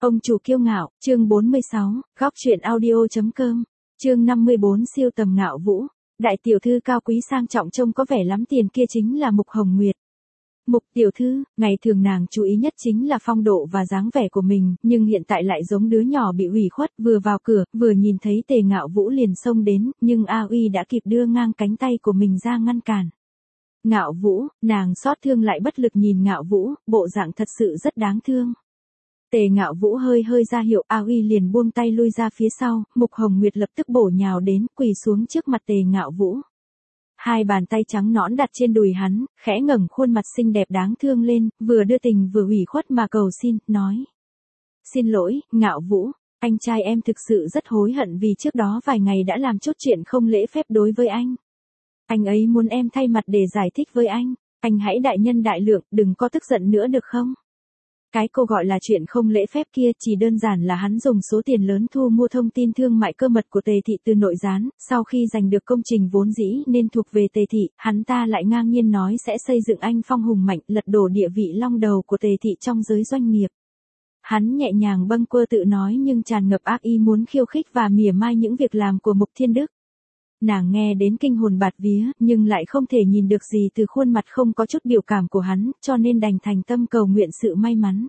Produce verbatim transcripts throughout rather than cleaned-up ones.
Ông chủ kiêu ngạo, chương bốn mươi sáu, góc truyện audio.com, chương năm mươi bốn siêu tầm Ngạo Vũ. Đại tiểu thư cao quý sang trọng trông có vẻ lắm tiền kia chính là Mục Hồng Nguyệt. Mục tiểu thư, ngày thường nàng chú ý nhất chính là phong độ và dáng vẻ của mình, nhưng hiện tại lại giống đứa nhỏ bị ủy khuất, vừa vào cửa, vừa nhìn thấy Tề Ngạo Vũ liền xông đến, nhưng A Uy đã kịp đưa ngang cánh tay của mình ra ngăn cản. Ngạo Vũ, nàng xót thương lại bất lực nhìn Ngạo Vũ, bộ dạng thật sự rất đáng thương. Tề Ngạo Vũ hơi hơi ra hiệu, A Uy liền buông tay lui ra phía sau, Mục Hồng Nguyệt lập tức bổ nhào đến, quỳ xuống trước mặt Tề Ngạo Vũ. Hai bàn tay trắng nõn đặt trên đùi hắn, khẽ ngẩng khuôn mặt xinh đẹp đáng thương lên, vừa đưa tình vừa ủy khuất mà cầu xin, nói. Xin lỗi, Ngạo Vũ, anh trai em thực sự rất hối hận vì trước đó vài ngày đã làm chút chuyện không lễ phép đối với anh. Anh ấy muốn em thay mặt để giải thích với anh, anh hãy đại nhân đại lượng, đừng có tức giận nữa được không? Cái cô gọi là chuyện không lễ phép kia chỉ đơn giản là hắn dùng số tiền lớn thu mua thông tin thương mại cơ mật của Tề Thị từ nội gián, sau khi giành được công trình vốn dĩ nên thuộc về Tề Thị, hắn ta lại ngang nhiên nói sẽ xây dựng anh phong hùng mạnh, lật đổ địa vị long đầu của Tề Thị trong giới doanh nghiệp. Hắn nhẹ nhàng bâng quơ tự nói nhưng tràn ngập ác ý muốn khiêu khích và mỉa mai những việc làm của Mục Thiên Đức. Nàng nghe đến kinh hồn bạt vía, nhưng lại không thể nhìn được gì từ khuôn mặt không có chút biểu cảm của hắn, cho nên đành thành tâm cầu nguyện sự may mắn.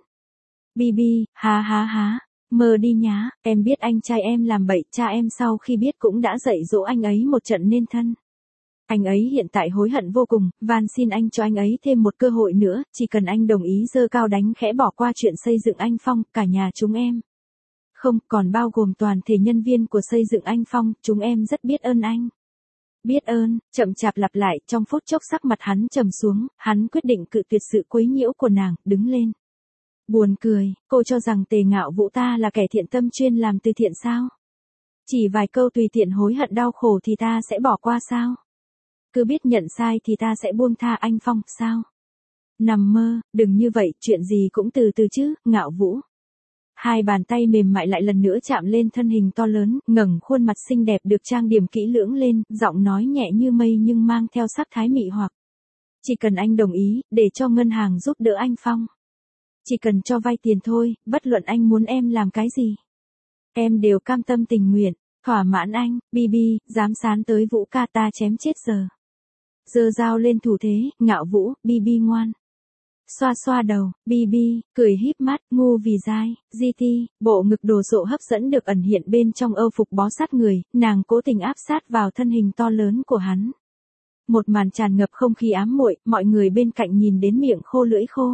Bibi, há há há, mơ đi nhá, em biết anh trai em làm bậy, cha em sau khi biết cũng đã dạy dỗ anh ấy một trận nên thân. Anh ấy hiện tại hối hận vô cùng, van xin anh cho anh ấy thêm một cơ hội nữa, chỉ cần anh đồng ý giơ cao đánh khẽ bỏ qua chuyện xây dựng anh Phong, cả nhà chúng em. Không, còn bao gồm toàn thể nhân viên của xây dựng anh Phong, chúng em rất biết ơn anh. Biết ơn, chậm chạp lặp lại, trong phút chốc sắc mặt hắn trầm xuống, hắn quyết định cự tuyệt sự quấy nhiễu của nàng, đứng lên. Buồn cười, cô cho rằng Tề Ngạo Vũ ta là kẻ thiện tâm chuyên làm từ thiện sao? Chỉ vài câu tùy tiện hối hận đau khổ thì ta sẽ bỏ qua sao? Cứ biết nhận sai thì ta sẽ buông tha anh Phong, sao? Nằm mơ, đừng như vậy, chuyện gì cũng từ từ chứ, Ngạo Vũ. Hai bàn tay mềm mại lại lần nữa chạm lên thân hình to lớn, ngẩng khuôn mặt xinh đẹp được trang điểm kỹ lưỡng lên, giọng nói nhẹ như mây nhưng mang theo sắc thái mị hoặc. Chỉ cần anh đồng ý, để cho ngân hàng giúp đỡ anh Phong. Chỉ cần cho vay tiền thôi, bất luận anh muốn em làm cái gì. Em đều cam tâm tình nguyện, thỏa mãn anh, Bibi, dám sán tới Vũ ca ta chém chết giờ. Giơ dao lên thủ thế, Ngạo Vũ, Bibi ngoan. Xoa xoa đầu, Bibi, cười híp mắt, ngu vì dai, giê tê, bộ ngực đồ sộ hấp dẫn được ẩn hiện bên trong âu phục bó sát người, nàng cố tình áp sát vào thân hình to lớn của hắn. Một màn tràn ngập không khí ám muội, mọi người bên cạnh nhìn đến miệng khô lưỡi khô.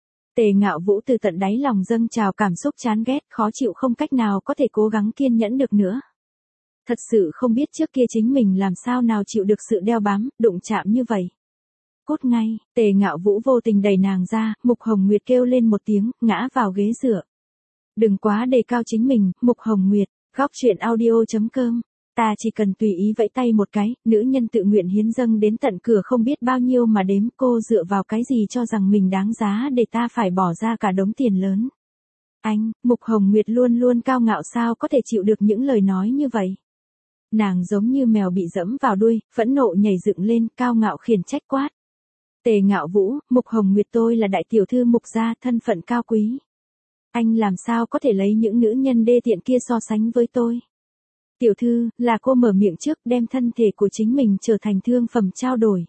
Tề Ngạo Vũ từ tận đáy lòng dâng trào cảm xúc chán ghét, khó chịu không cách nào có thể cố gắng kiên nhẫn được nữa. Thật sự không biết trước kia chính mình làm sao nào chịu được sự đeo bám, đụng chạm như vậy. Cút ngay, Tề Ngạo Vũ vô tình đẩy nàng ra, Mục Hồng Nguyệt kêu lên một tiếng, ngã vào ghế dựa. Đừng quá đề cao chính mình, Mục Hồng Nguyệt, góc truyện audio.com. Ta chỉ cần tùy ý vẫy tay một cái, nữ nhân tự nguyện hiến dâng đến tận cửa không biết bao nhiêu mà đếm, cô dựa vào cái gì cho rằng mình đáng giá để ta phải bỏ ra cả đống tiền lớn. Anh, Mục Hồng Nguyệt luôn luôn cao ngạo sao có thể chịu được những lời nói như vậy. Nàng giống như mèo bị dẫm vào đuôi, phẫn nộ nhảy dựng lên, cao ngạo khiển trách quát. Tề Ngạo Vũ, Mục Hồng Nguyệt tôi là đại tiểu thư Mục gia, thân phận cao quý. Anh làm sao có thể lấy những nữ nhân đê tiện kia so sánh với tôi? Tiểu thư, là cô mở miệng trước đem thân thể của chính mình trở thành thương phẩm trao đổi.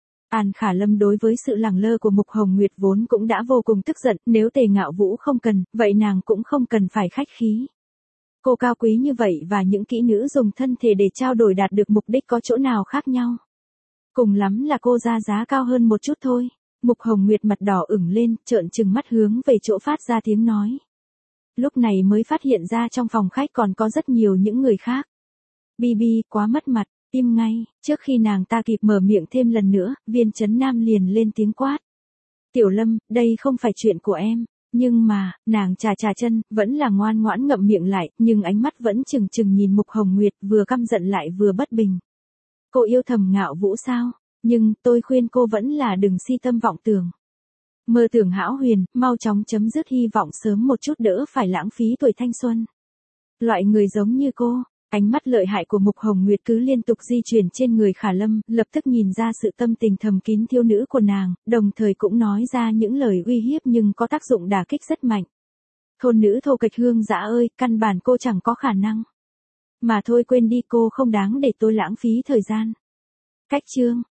An Khả Lâm đối với sự lẳng lơ của Mục Hồng Nguyệt vốn cũng đã vô cùng tức giận, nếu Tề Ngạo Vũ không cần, vậy nàng cũng không cần phải khách khí. Cô cao quý như vậy và những kỹ nữ dùng thân thể để trao đổi đạt được mục đích có chỗ nào khác nhau? Cùng lắm là cô ra giá cao hơn một chút thôi. Mục Hồng Nguyệt mặt đỏ ửng lên, trợn trừng mắt hướng về chỗ phát ra tiếng nói. Lúc này mới phát hiện ra trong phòng khách còn có rất nhiều những người khác. Bibi, quá mất mặt, im ngay, trước khi nàng ta kịp mở miệng thêm lần nữa, Viên Chấn Nam liền lên tiếng quát. Tiểu Lâm, đây không phải chuyện của em, nhưng mà, nàng chà chà chân, vẫn là ngoan ngoãn ngậm miệng lại, nhưng ánh mắt vẫn chừng chừng nhìn Mục Hồng Nguyệt vừa căm giận lại vừa bất bình. Cô yêu thầm Ngạo Vũ sao? Nhưng, tôi khuyên cô vẫn là đừng si tâm vọng tưởng. Mơ tưởng hão huyền, mau chóng chấm dứt hy vọng sớm một chút đỡ phải lãng phí tuổi thanh xuân. Loại người giống như cô, ánh mắt lợi hại của Mục Hồng Nguyệt cứ liên tục di chuyển trên người Khả Lâm, lập tức nhìn ra sự tâm tình thầm kín thiếu nữ của nàng, đồng thời cũng nói ra những lời uy hiếp nhưng có tác dụng đả kích rất mạnh. Thôn nữ thô kịch Hương Dã ơi, căn bản cô chẳng có khả năng. Mà thôi quên đi, cô không đáng để tôi lãng phí thời gian. Cách chương.